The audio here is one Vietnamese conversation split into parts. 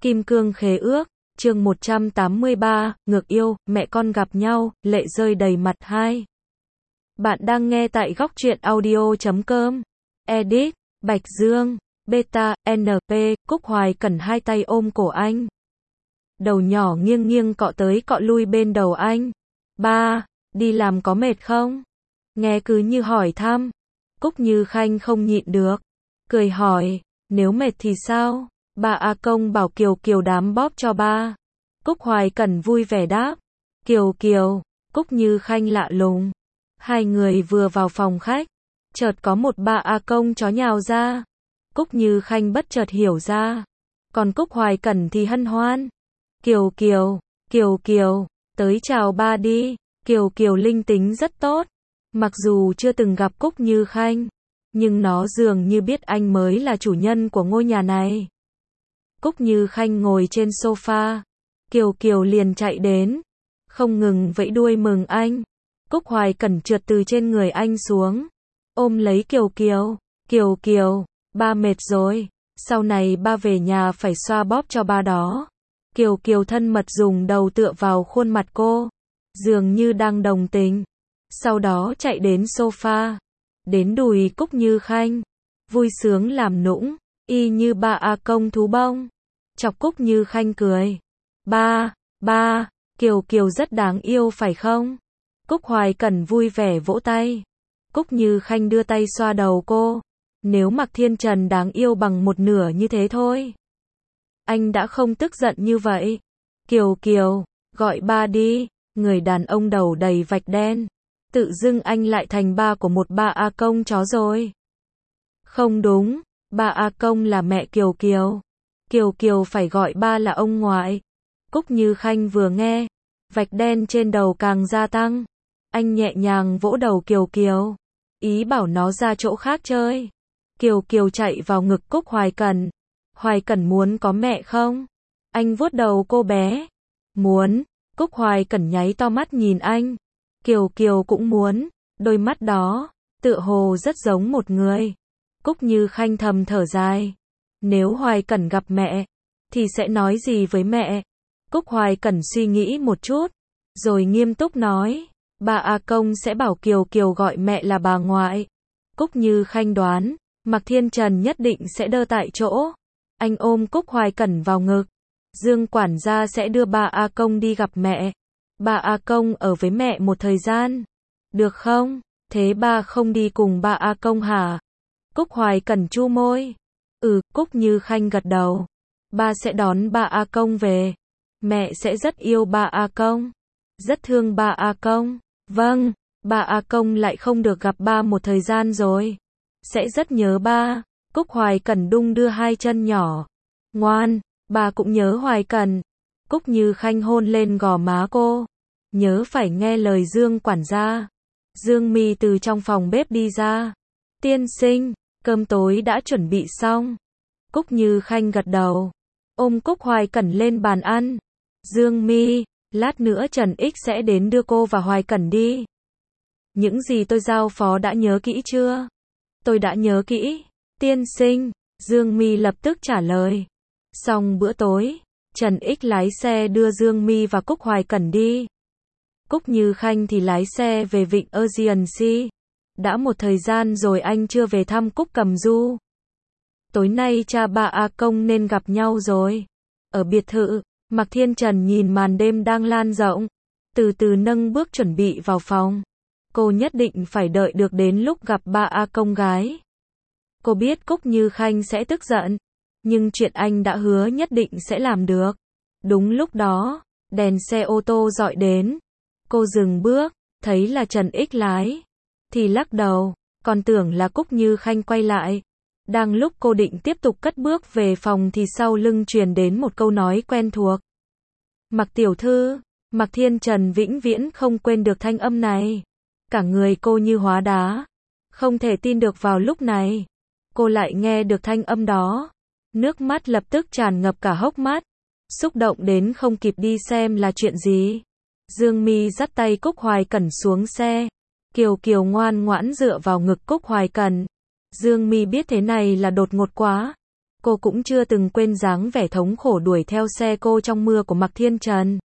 Kim Cương Khế Ước, chương 183, Ngược Yêu, mẹ con gặp nhau, lệ rơi đầy mặt 2. Bạn đang nghe tại góc truyện audio.com. Edit, Bạch Dương, Beta, NP, Cúc Hoài Cẩn hai tay ôm cổ anh. Đầu nhỏ nghiêng nghiêng cọ tới cọ lui bên đầu anh. Ba, đi làm có mệt không? Nghe cứ như hỏi thăm. Cúc Như Khanh không nhịn được. Cười hỏi, nếu mệt thì sao? Ba A Công bảo Kiều Kiều đám bóp cho ba. Cúc Hoài Cẩn vui vẻ đáp. Kiều Kiều, Cúc Như Khanh lạ lùng. Hai người vừa vào phòng khách, chợt có một ba A Công chó nhào ra. Cúc Như Khanh bất chợt hiểu ra. Còn Cúc Hoài Cẩn thì hân hoan. Kiều Kiều, Kiều Kiều, tới chào ba đi. Kiều Kiều linh tính rất tốt. Mặc dù chưa từng gặp Cúc Như Khanh, nhưng nó dường như biết anh mới là chủ nhân của ngôi nhà này. Cúc Như Khanh ngồi trên sofa. Kiều Kiều liền chạy đến, không ngừng vẫy đuôi mừng anh. Cúc Hoài Cẩn trượt từ trên người anh xuống, ôm lấy Kiều Kiều. Kiều Kiều, ba mệt rồi, sau này ba về nhà phải xoa bóp cho ba đó. Kiều Kiều thân mật dùng đầu tựa vào khuôn mặt cô, dường như đang đồng tình. Sau đó chạy đến sofa, đến đùi Cúc Như Khanh, vui sướng làm nũng, y như ba A Công thú bông. Chọc Cúc Như Khanh cười. Ba, Kiều Kiều rất đáng yêu phải không? Cúc Hoài Cẩn vui vẻ vỗ tay. Cúc Như Khanh đưa tay xoa đầu cô. Nếu Mạc Thiên Trần đáng yêu bằng một nửa như thế thôi, anh đã không tức giận như vậy. Kiều Kiều, gọi ba đi. Người đàn ông đầu đầy vạch đen. Tự dưng anh lại thành ba của một ba A Công chó rồi. Không đúng, ba A Công là mẹ Kiều Kiều. Kiều Kiều phải gọi ba là ông ngoại. Cúc Như Khanh vừa nghe, vạch đen trên đầu càng gia tăng. Anh nhẹ nhàng vỗ đầu Kiều Kiều, ý bảo nó ra chỗ khác chơi. Kiều Kiều chạy vào ngực Cúc Hoài Cẩn. Hoài Cẩn muốn có mẹ không? Anh vuốt đầu cô bé. Muốn. Cúc Hoài Cẩn nháy to mắt nhìn anh. Kiều Kiều cũng muốn. Đôi mắt đó, tựa hồ rất giống một người. Cúc Như Khanh thầm thở dài. Nếu Hoài Cẩn gặp mẹ, thì sẽ nói gì với mẹ? Cúc Hoài Cẩn suy nghĩ một chút, rồi nghiêm túc nói. Ba A Công sẽ bảo Kiều Kiều gọi mẹ là bà ngoại. Cúc Như Khanh đoán, Mạc Thiên Trần nhất định sẽ đơ tại chỗ. Anh ôm Cúc Hoài Cẩn vào ngực. Dương quản gia sẽ đưa ba A Công đi gặp mẹ. Ba A Công ở với mẹ một thời gian. Được không? Thế ba không đi cùng ba A Công hả? Cúc Hoài Cẩn chu môi. Cúc Như Khanh gật đầu. Ba sẽ đón ba A Công về. Mẹ sẽ rất yêu ba A Công. Rất thương ba A Công. Vâng, ba A Công lại không được gặp ba một thời gian rồi. Sẽ rất nhớ ba. Cúc Hoài Cẩn đung đưa hai chân nhỏ. Ngoan, ba cũng nhớ Hoài Cẩn. Cúc Như Khanh hôn lên gò má cô. Nhớ phải nghe lời Dương quản gia. Dương Mi từ trong phòng bếp đi ra. Tiên sinh, cơm tối đã chuẩn bị xong. Cúc Như Khanh gật đầu, ôm Cúc Hoài Cẩn lên bàn ăn. Dương Mi, lát nữa Trần Ích sẽ đến đưa cô và Hoài Cẩn đi. Những gì tôi giao phó đã nhớ kỹ chưa? Tôi đã nhớ kỹ, tiên sinh. Dương Mi lập tức trả lời. Xong bữa tối, Trần Ích lái xe đưa Dương Mi và Cúc Hoài Cẩn đi. Cúc Như Khanh thì lái xe về vịnh Ocean Sea. Đã một thời gian rồi anh chưa về thăm Cúc Cầm Du. Tối nay cha ba A Công nên gặp nhau rồi. Ở biệt thự, Mạc Thiên Trần nhìn màn đêm đang lan rộng, từ từ nâng bước chuẩn bị vào phòng. Cô nhất định phải đợi được đến lúc gặp ba A Công gái. Cô biết Cúc Như Khanh sẽ tức giận, nhưng chuyện anh đã hứa nhất định sẽ làm được. Đúng lúc đó, đèn xe ô tô dọi đến. Cô dừng bước, thấy là Trần Ích lái, thì lắc đầu, còn tưởng là Cúc Như Khanh quay lại. Đang lúc cô định tiếp tục cất bước về phòng thì sau lưng truyền đến một câu nói quen thuộc. Mạc tiểu thư. Mạc Thiên Trần vĩnh viễn không quên được thanh âm này. Cả người cô như hóa đá. Không thể tin được vào lúc này, cô lại nghe được thanh âm đó. Nước mắt lập tức tràn ngập cả hốc mắt. Xúc động đến không kịp đi xem là chuyện gì. Dương Mi dắt tay Cúc Hoài Cẩn xuống xe. Kiều Kiều ngoan ngoãn dựa vào ngực Cúc Hoài Cẩn. Dương Mi biết thế này là đột ngột quá. Cô cũng chưa từng quên dáng vẻ thống khổ đuổi theo xe cô trong mưa của Mạc Thiên Trần.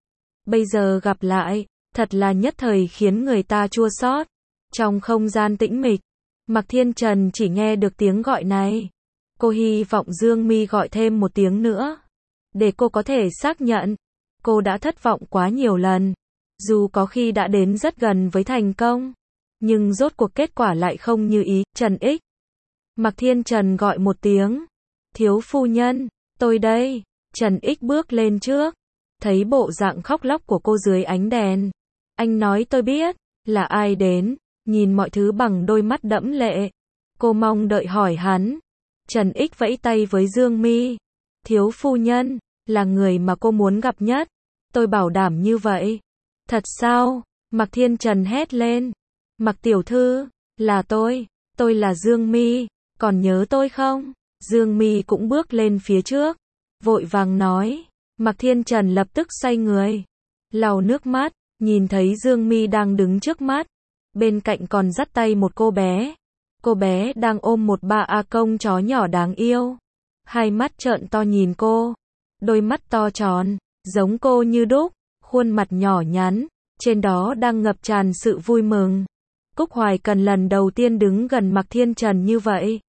Bây giờ gặp lại, thật là nhất thời khiến người ta chua xót. Trong không gian tĩnh mịch, Mạc Thiên Trần chỉ nghe được tiếng gọi này. Cô hy vọng Dương Mi gọi thêm một tiếng nữa, để cô có thể xác nhận. Cô đã thất vọng quá nhiều lần, dù có khi đã đến rất gần với thành công, nhưng rốt cuộc kết quả lại không như ý. Trần Ích. Mạc Thiên Trần gọi một tiếng. Thiếu phu nhân, tôi đây. Trần Ích bước lên trước, thấy bộ dạng khóc lóc của cô dưới ánh đèn. Anh nói tôi biết, là ai đến, nhìn mọi thứ bằng đôi mắt đẫm lệ. Cô mong đợi hỏi hắn. Trần Ích vẫy tay với Dương Mi. Thiếu phu nhân, là người mà cô muốn gặp nhất. Tôi bảo đảm như vậy. Thật sao? Mạc Thiên Trần hét lên. Mạc tiểu thư, là tôi là Dương Mi, còn nhớ tôi không? Dương Mi cũng bước lên phía trước, vội vàng nói. Mạc Thiên Trần lập tức xoay người, lau nước mắt, nhìn thấy Dương Mi đang đứng trước mắt, bên cạnh còn dắt tay một cô bé. Cô bé đang ôm một ba công chó nhỏ đáng yêu. Hai mắt trợn to nhìn cô, đôi mắt to tròn, giống cô như đúc, khuôn mặt nhỏ nhắn, trên đó đang ngập tràn sự vui mừng. Cúc Hoài Cần lần đầu tiên đứng gần Mạc Thiên Trần như vậy.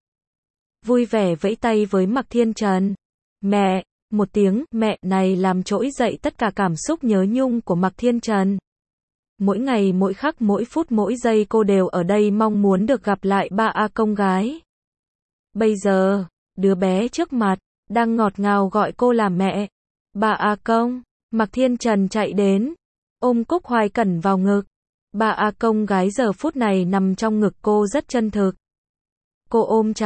Vui vẻ vẫy tay với Mạc Thiên Trần. Mẹ, một tiếng mẹ này làm trỗi dậy tất cả cảm xúc nhớ nhung của Mạc Thiên Trần. Mỗi ngày mỗi khắc mỗi phút mỗi giây cô đều ở đây mong muốn được gặp lại ba công gái. Bây giờ, đứa bé trước mặt, đang ngọt ngào gọi cô là mẹ. Ba công, Mạc Thiên Trần chạy đến, ôm Cúc Hoài Cẩn vào ngực. Ba công gái giờ phút này nằm trong ngực cô rất chân thực. Cô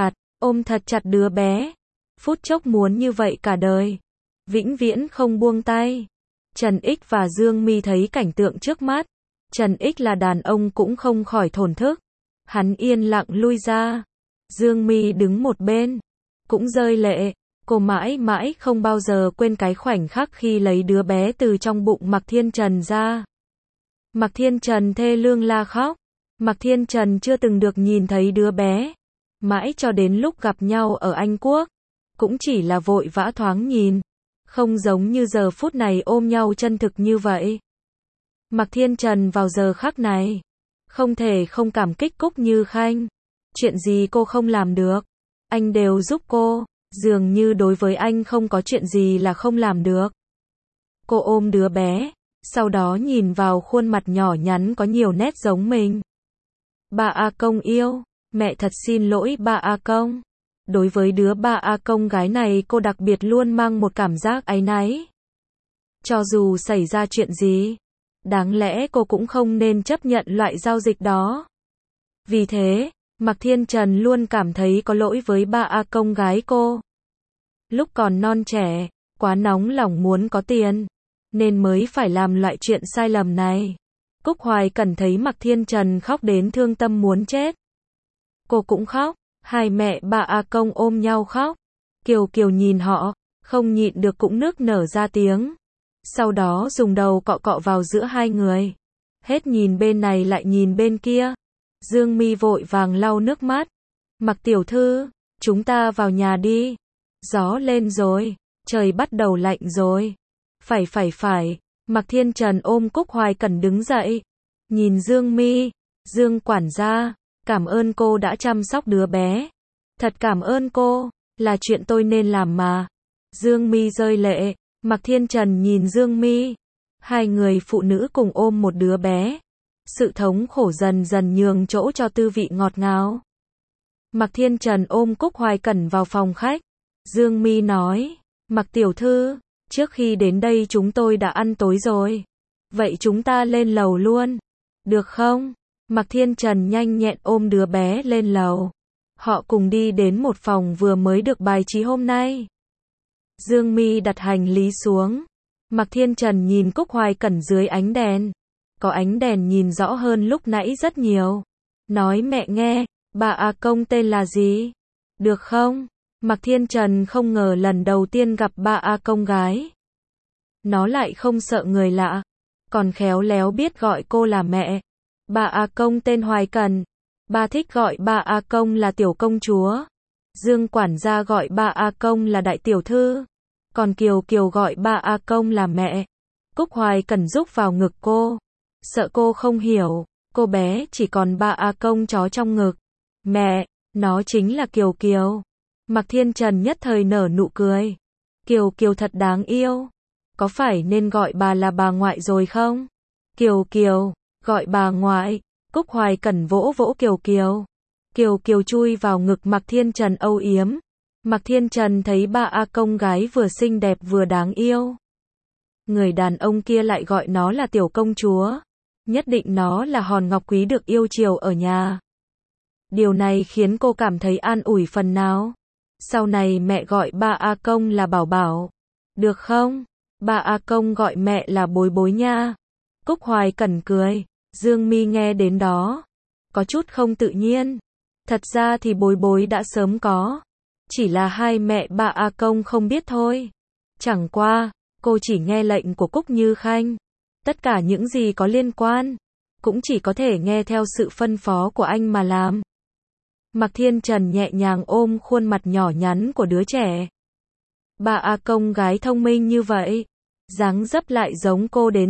ôm thật chặt đứa bé. Phút chốc muốn như vậy cả đời. Vĩnh viễn không buông tay. Trần Ích và Dương Mi thấy cảnh tượng trước mắt. Trần Ích là đàn ông cũng không khỏi thổn thức. Hắn yên lặng lui ra. Dương Mi đứng một bên, cũng rơi lệ. Cô mãi mãi không bao giờ quên cái khoảnh khắc khi lấy đứa bé từ trong bụng Mạc Thiên Trần ra. Mạc Thiên Trần thê lương la khóc. Mạc Thiên Trần chưa từng được nhìn thấy đứa bé. Mãi cho đến lúc gặp nhau ở Anh Quốc, cũng chỉ là vội vã thoáng nhìn. Không giống như giờ phút này ôm nhau chân thực như vậy. Mạc Thiên Trần vào giờ khắc này, không thể không cảm kích Cúc Như Khanh. Chuyện gì cô không làm được, anh đều giúp cô. Dường như đối với anh không có chuyện gì là không làm được. Cô ôm đứa bé, sau đó nhìn vào khuôn mặt nhỏ nhắn có nhiều nét giống mình. Ba công yêu, mẹ thật xin lỗi ba công. Đối với đứa ba công gái này cô đặc biệt luôn mang một cảm giác áy náy. Cho dù xảy ra chuyện gì, đáng lẽ cô cũng không nên chấp nhận loại giao dịch đó. Vì thế, Mạc Thiên Trần luôn cảm thấy có lỗi với ba công gái cô. Lúc còn non trẻ, quá nóng lòng muốn có tiền, nên mới phải làm loại chuyện sai lầm này. Cúc Hoài Cẩn thấy Mạc Thiên Trần khóc đến thương tâm muốn chết. Cô cũng khóc, hai mẹ ba công ôm nhau khóc. Kiều Kiều nhìn họ, không nhịn được cũng nức nở ra tiếng. Sau đó dùng đầu cọ cọ vào giữa hai người. Hết nhìn bên này lại nhìn bên kia. Dương Mi vội vàng lau nước mắt. Mạc tiểu thư, chúng ta vào nhà đi. Gió lên rồi, trời bắt đầu lạnh rồi. Phải. Mạc Thiên Trần ôm Cúc Hoài Cẩn đứng dậy. Nhìn Dương Mi, Dương quản gia, cảm ơn cô đã chăm sóc đứa bé. Thật cảm ơn cô, là chuyện tôi nên làm mà. Dương Mi rơi lệ. Mạc Thiên Trần nhìn Dương Mi. Hai người phụ nữ cùng ôm một đứa bé. Sự thống khổ dần dần nhường chỗ cho tư vị ngọt ngào. Mạc Thiên Trần ôm Cúc Hoài Cẩn vào phòng khách. Dương Mi nói, Mạc tiểu thư, trước khi đến đây chúng tôi đã ăn tối rồi. Vậy chúng ta lên lầu luôn, được không? Mạc Thiên Trần nhanh nhẹn ôm đứa bé lên lầu. Họ cùng đi đến một phòng vừa mới được bài trí hôm nay. Dương Mi đặt hành lý xuống. Mạc Thiên Trần nhìn Cúc Hoài Cẩn dưới ánh đèn. Có ánh đèn nhìn rõ hơn lúc nãy rất nhiều. Nói mẹ nghe, ba công tên là gì? Được không? Mạc Thiên Trần không ngờ lần đầu tiên gặp ba công gái. Nó lại không sợ người lạ, còn khéo léo biết gọi cô là mẹ. Ba công tên Hoài Cần. Ba thích gọi ba công là tiểu công chúa. Dương quản gia gọi ba A Công là đại tiểu thư, còn Kiều Kiều gọi ba A Công là mẹ. Cúc Hoài Cẩn rúc vào ngực cô, sợ cô không hiểu, cô bé chỉ còn ba A Công chó trong ngực. Mẹ, nó chính là Kiều Kiều. Mạc Thiên Trần nhất thời nở nụ cười. Kiều Kiều thật đáng yêu. Có phải nên gọi bà là bà ngoại rồi không? Kiều Kiều, gọi bà ngoại. Cúc Hoài Cẩn vỗ vỗ Kiều Kiều. Kiều Kiều chui vào ngực Mạc Thiên Trần âu yếm. Mạc Thiên Trần thấy ba A Công gái vừa xinh đẹp vừa đáng yêu. Người đàn ông kia lại gọi nó là tiểu công chúa. Nhất định nó là hòn ngọc quý được yêu chiều ở nhà. Điều này khiến cô cảm thấy an ủi phần nào. Sau này mẹ gọi ba A Công là Bảo Bảo. Được không? Ba A Công gọi mẹ là Bối Bối nha. Cúc Hoài Cẩn cười. Dương Mi nghe đến đó, có chút không tự nhiên. Thật ra thì Bối Bối đã sớm có. Chỉ là hai mẹ ba A Công không biết thôi. Chẳng qua, cô chỉ nghe lệnh của Cúc Như Khanh. Tất cả những gì có liên quan, cũng chỉ có thể nghe theo sự phân phó của anh mà làm. Mạc Thiên Trần nhẹ nhàng ôm khuôn mặt nhỏ nhắn của đứa trẻ. Ba A Công gái thông minh như vậy, dáng dấp lại giống cô đến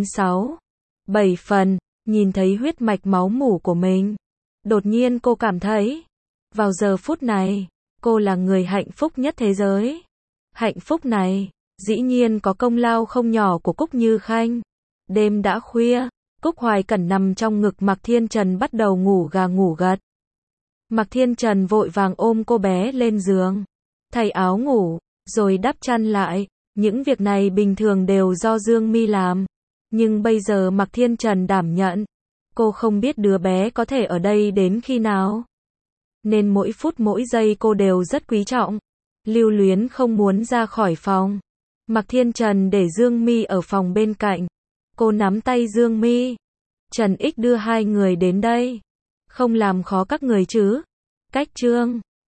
6-7 phần, nhìn thấy huyết mạch máu mủ của mình. Đột nhiên cô cảm thấy, vào giờ phút này, cô là người hạnh phúc nhất thế giới. Hạnh phúc này, dĩ nhiên có công lao không nhỏ của Cúc Như Khanh. Đêm đã khuya, Cúc Hoài Cẩn nằm trong ngực Mạc Thiên Trần bắt đầu ngủ gà ngủ gật. Mạc Thiên Trần vội vàng ôm cô bé lên giường, thay áo ngủ, rồi đắp chăn lại. Những việc này bình thường đều do Dương Mi làm, nhưng bây giờ Mạc Thiên Trần đảm nhận. Cô không biết đứa bé có thể ở đây đến khi nào, nên mỗi phút mỗi giây cô đều rất quý trọng, lưu luyến không muốn ra khỏi phòng. Mạc Thiên Trần để Dương Mi ở phòng bên cạnh. Cô nắm tay Dương Mi. Trần Ích đưa hai người đến đây. Không làm khó các người chứ? Cách chương